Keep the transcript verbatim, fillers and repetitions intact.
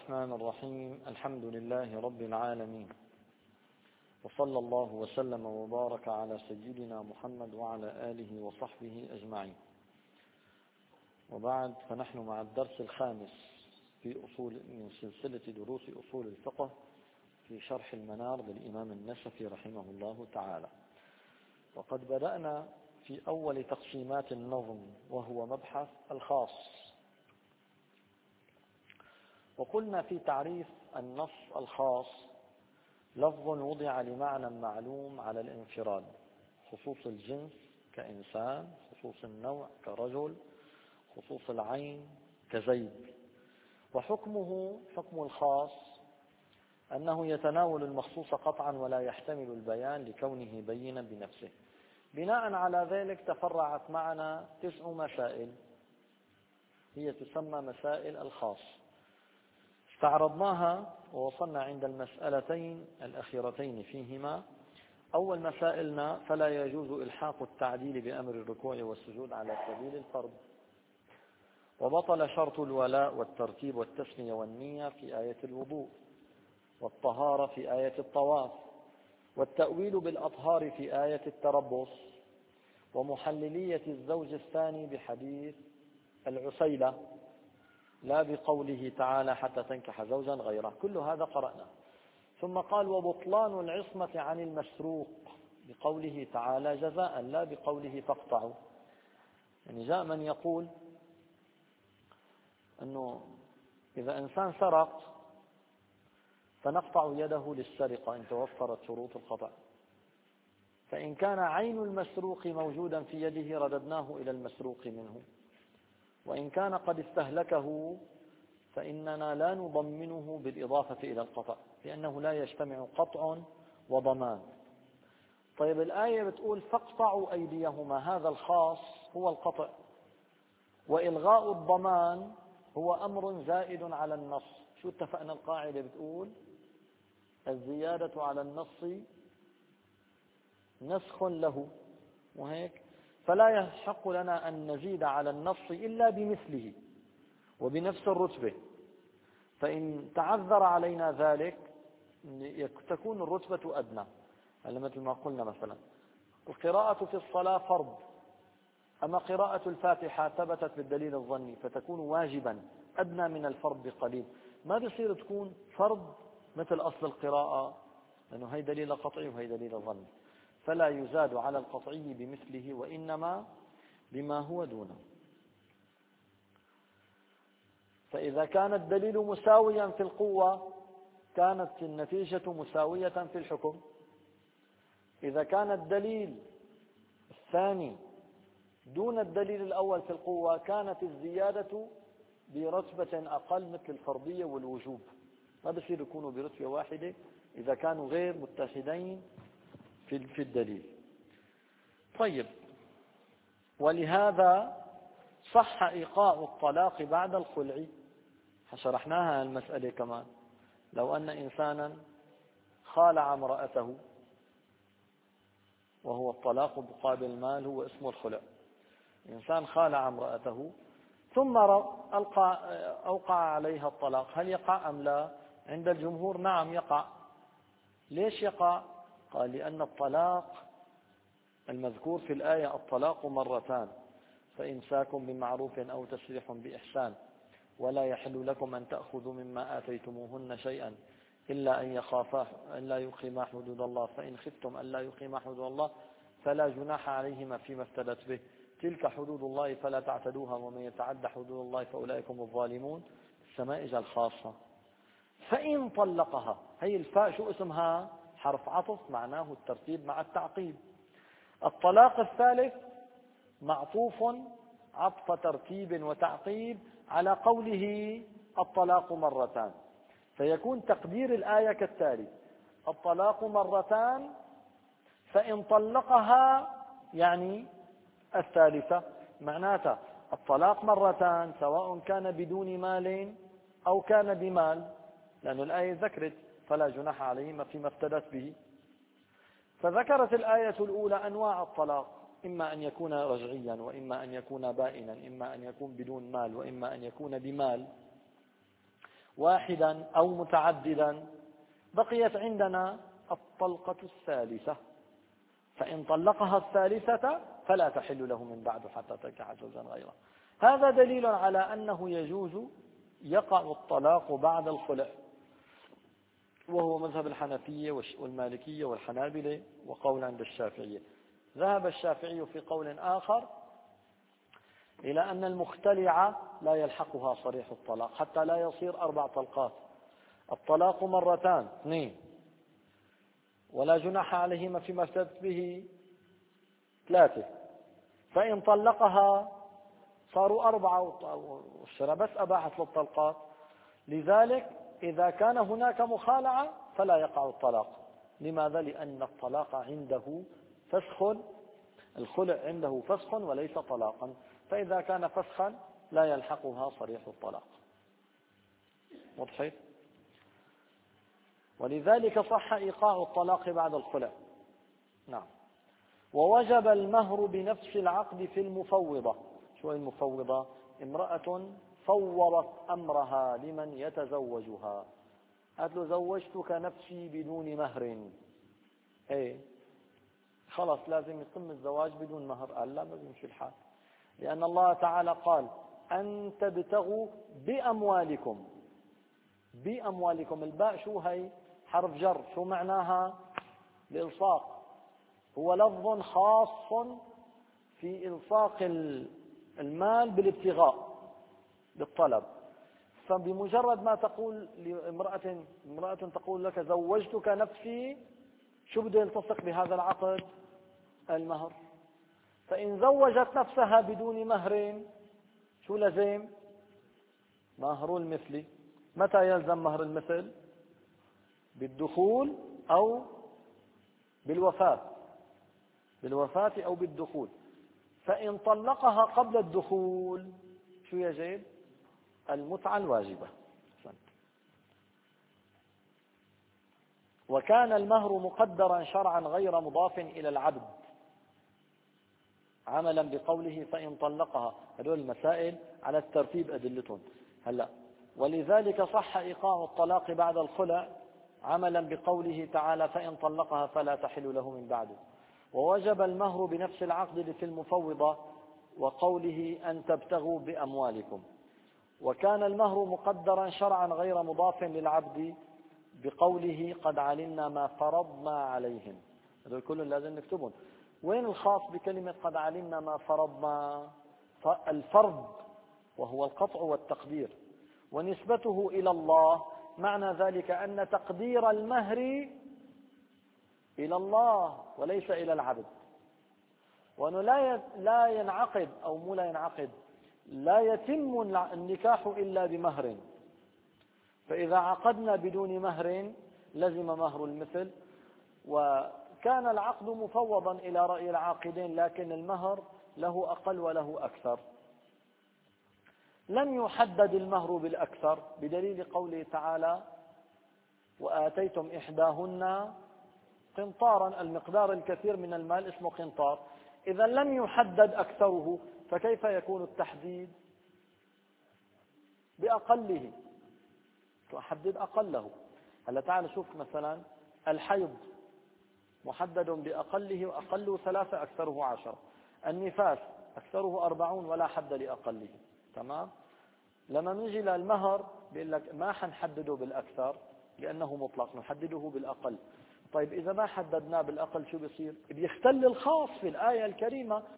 الرحمن الرحيم. الحمد لله رب العالمين، وصلى الله وسلم وبارك على سيدنا محمد وعلى آله وصحبه أجمعين. وبعد، فنحن مع الدرس الخامس في أصول من سلسلة دروس أصول الفقه في شرح المنار للإمام النسفي رحمه الله تعالى. وقد بدأنا في أول تقسيمات النظم، وهو مبحث الخاص. وقلنا في تعريف النص الخاص: لفظ وضع لمعنى معلوم على الانفراد، خصوص الجنس كإنسان، خصوص النوع كرجل، خصوص العين كزيد. وحكمه حكم الخاص أنه يتناول المخصوص قطعا ولا يحتمل البيان لكونه بينا بنفسه. بناء على ذلك تفرعت معنا تسع مسائل، هي تسمى مسائل الخاص. استعرضناها ووصلنا عند المسألتين الأخيرتين فيهما. أول مسائلنا: فلا يجوز إلحاق التعديل بأمر الركوع والسجود على سبيل الفرض، وبطل شرط الولاء والترتيب والتسمية والنية في آية الوضوء، والطهارة في آية الطواف، والتأويل بالأطهار في آية التربص، ومحللية الزوج الثاني بحديث العسيلة، لا بقوله تعالى حتى تنكح زوجا غيره. كل هذا قرأنا. ثم قال: وبطلان العصمة عن المسروق بقوله تعالى جزاء، لا بقوله فاقطعوا. يعني جاء من يقول أنه إذا إنسان سرق فنقطع يده للسرقة إن توفرت شروط القطع، فإن كان عين المسروق موجودا في يده رددناه إلى المسروق منه، وإن كان قد استهلكه فإننا لا نضمنه بالإضافة إلى القطع، لأنه لا يجتمع قطع وضمان. طيب، الآية بتقول فاقطعوا أيديهما، هذا الخاص هو القطع، وإلغاء الضمان هو أمر زائد على النص. شو اتفقنا؟ القاعدة بتقول الزيادة على النص نسخ له، وهيك فلا يحق لنا أن نزيد على النص إلا بمثله وبنفس الرتبة. فإن تعذر علينا ذلك تكون الرتبة أدنى. هلا مثل ما قلنا مثلا القراءة في الصلاة فرض، أما قراءة الفاتحة ثبتت بالدليل الظني فتكون واجبا أدنى من الفرض بقليل. ما بيصير تكون فرض مثل أصل القراءة، لأنه هي دليل قطعي وهي دليل ظني، فلا يزاد على القطعي بمثله وإنما بما هو دونه. فإذا كان الدليل مساويا في القوة كانت النتيجة مساوية في الحكم. إذا كان الدليل الثاني دون الدليل الأول في القوة كانت الزيادة برتبة أقل مثل الفرضية والوجوب. ما بصير يكونوا برتبة واحدة إذا كانوا غير متحدين في الدليل. طيب، ولهذا صح إيقاع الطلاق بعد الخلع. شرحناها المسألة كمان. لو أن إنسانا خالع امرأته، وهو الطلاق مقابل مال، هو اسمه الخلع. إنسان خالع امرأته ثم ألقى أوقع عليها الطلاق، هل يقع أم لا؟ عند الجمهور نعم يقع. ليش يقع؟ قال: لأن الطلاق المذكور في الآية الطلاق مرتان، فإمساك بمعروف أو تسريح بإحسان، ولا يحل لكم أن تأخذوا مما آتيتموهن شيئا إلا أن يخافا أن لا يقيما حدود الله، فإن خفتم أن لا يقيما حدود الله فلا جناح عليهما فيما افتدت به، تلك حدود الله فلا تعتدوها، ومن يتعد حدود الله فأولئك هم الظالمون. السمائج الخاصة. فإن طلقها، هي الفاء شو اسمها؟ حرف عطف، معناه الترتيب مع التعقيب. الطلاق الثالث معطوف عطف ترتيب وتعقيب على قوله الطلاق مرتان، فيكون تقدير الآية كالتالي: الطلاق مرتان، فإن طلقها يعني الثالثة. معناتها الطلاق مرتان سواء كان بدون مال أو كان بمال، لأن الآية ذكرت فلا جناح عليهما فيما افتدت به. فذكرت الآية الأولى أنواع الطلاق: إما أن يكون رجعيا، وإما أن يكون بائنا، إما أن يكون بدون مال، وإما أن يكون بمال. واحدا أو متعددا، بقيت عندنا الطلقة الثالثة، فإن طلقها الثالثة فلا تحل له من بعد حتى تنكح زوجا غيره. هذا دليل على أنه يجوز يقع الطلاق بعد الخلع، وهو مذهب الحنفية والمالكية والحنابلة وقول عند الشافعية. ذهب الشافعي في قول آخر إلى أن المختلعة لا يلحقها صريح الطلاق حتى لا يصير أربع طلقات. الطلاق مرتان اثنين، ولا جناح عليهما فيما افتدت به ثلاثة، فإن طلقها صاروا أربعة والشرع بس أباحت للطلقات. لذلك إذا كان هناك مخالعة فلا يقع الطلاق. لماذا؟ لأن الطلاق عنده فسخ، الخلع عنده فسخ وليس طلاقا، فإذا كان فسخا لا يلحقها صريح الطلاق. وضحت؟ ولذلك صح إيقاع الطلاق بعد الخلع. نعم. ووجب المهر بنفس العقد في المفوضة. شو المفوضة؟ امرأة فوضت أمرها لمن يتزوجها، قالت له زوجتك نفسي بدون مهر. ايه خلاص لازم يتم الزواج بدون مهر. قال لا، ما بيمشي الحال، لأن الله تعالى قال أن تبتغوا بأموالكم. بأموالكم، الباء شو هي؟ حرف جر. شو معناها؟ الإلصاق. هو لفظ خاص في إلصاق المال بالابتغاء بالطلب. فبمجرد ما تقول لامرأة امرأة تقول لك زوجتك نفسي، شو بده يلتصق بهذا العقد؟ المهر. فإن زوجت نفسها بدون مهر شو لزم؟ مهر المثل. متى يلزم مهر المثل؟ بالدخول أو بالوفاة، بالوفاة أو بالدخول. فإن طلقها قبل الدخول شو يجب؟ المتعة الواجبة. وكان المهر مقدرا شرعا غير مضاف إلى العبد، عملا بقوله فإن طلقها. هذول المسائل على الترتيب أدلتهم هلا. ولذلك صح إيقاع الطلاق بعد الخلع عملا بقوله تعالى فإن طلقها فلا تحل له من بعده. ووجب المهر بنفس العقد في المفوضة وقوله أن تبتغوا بأموالكم. وكان المهر مقدرا شرعا غير مضاف للعبد بقوله قد علمنا ما فرضنا عليهم. هذول كلهم لازم نكتبهم. وين الخاص بكلمة قد علمنا ما فرضنا؟ الفرض وهو القطع والتقدير، ونسبته إلى الله. معنى ذلك أن تقدير المهر إلى الله وليس إلى العبد، وأنه لا لا ينعقد أو مو لا ينعقد لا يتم النكاح إلا بمهر. فإذا عقدنا بدون مهر لزم مهر المثل. وكان العقد مفوضا إلى رأي العاقدين، لكن المهر له أقل وله أكثر. لم يحدد المهر بالأكثر بدليل قوله تعالى وآتيتم إحداهن قنطارا. المقدار الكثير من المال اسمه قنطار. إذا لم يحدد أكثره فكيف يكون التحديد؟ بأقله، تحدد أقله. هلا تعال شوف مثلا الحيض محدد بأقله، وأقله ثلاثة أكثره عشرة. النفاس أكثره أربعون ولا حد لأقله. تمام. لما نجي للمهر بيقول لك ما حنحدده بالأكثر لأنه مطلق، نحدده بالأقل. طيب إذا ما حددناه بالأقل شو بيصير؟ بيختل الخاص في الآية الكريمة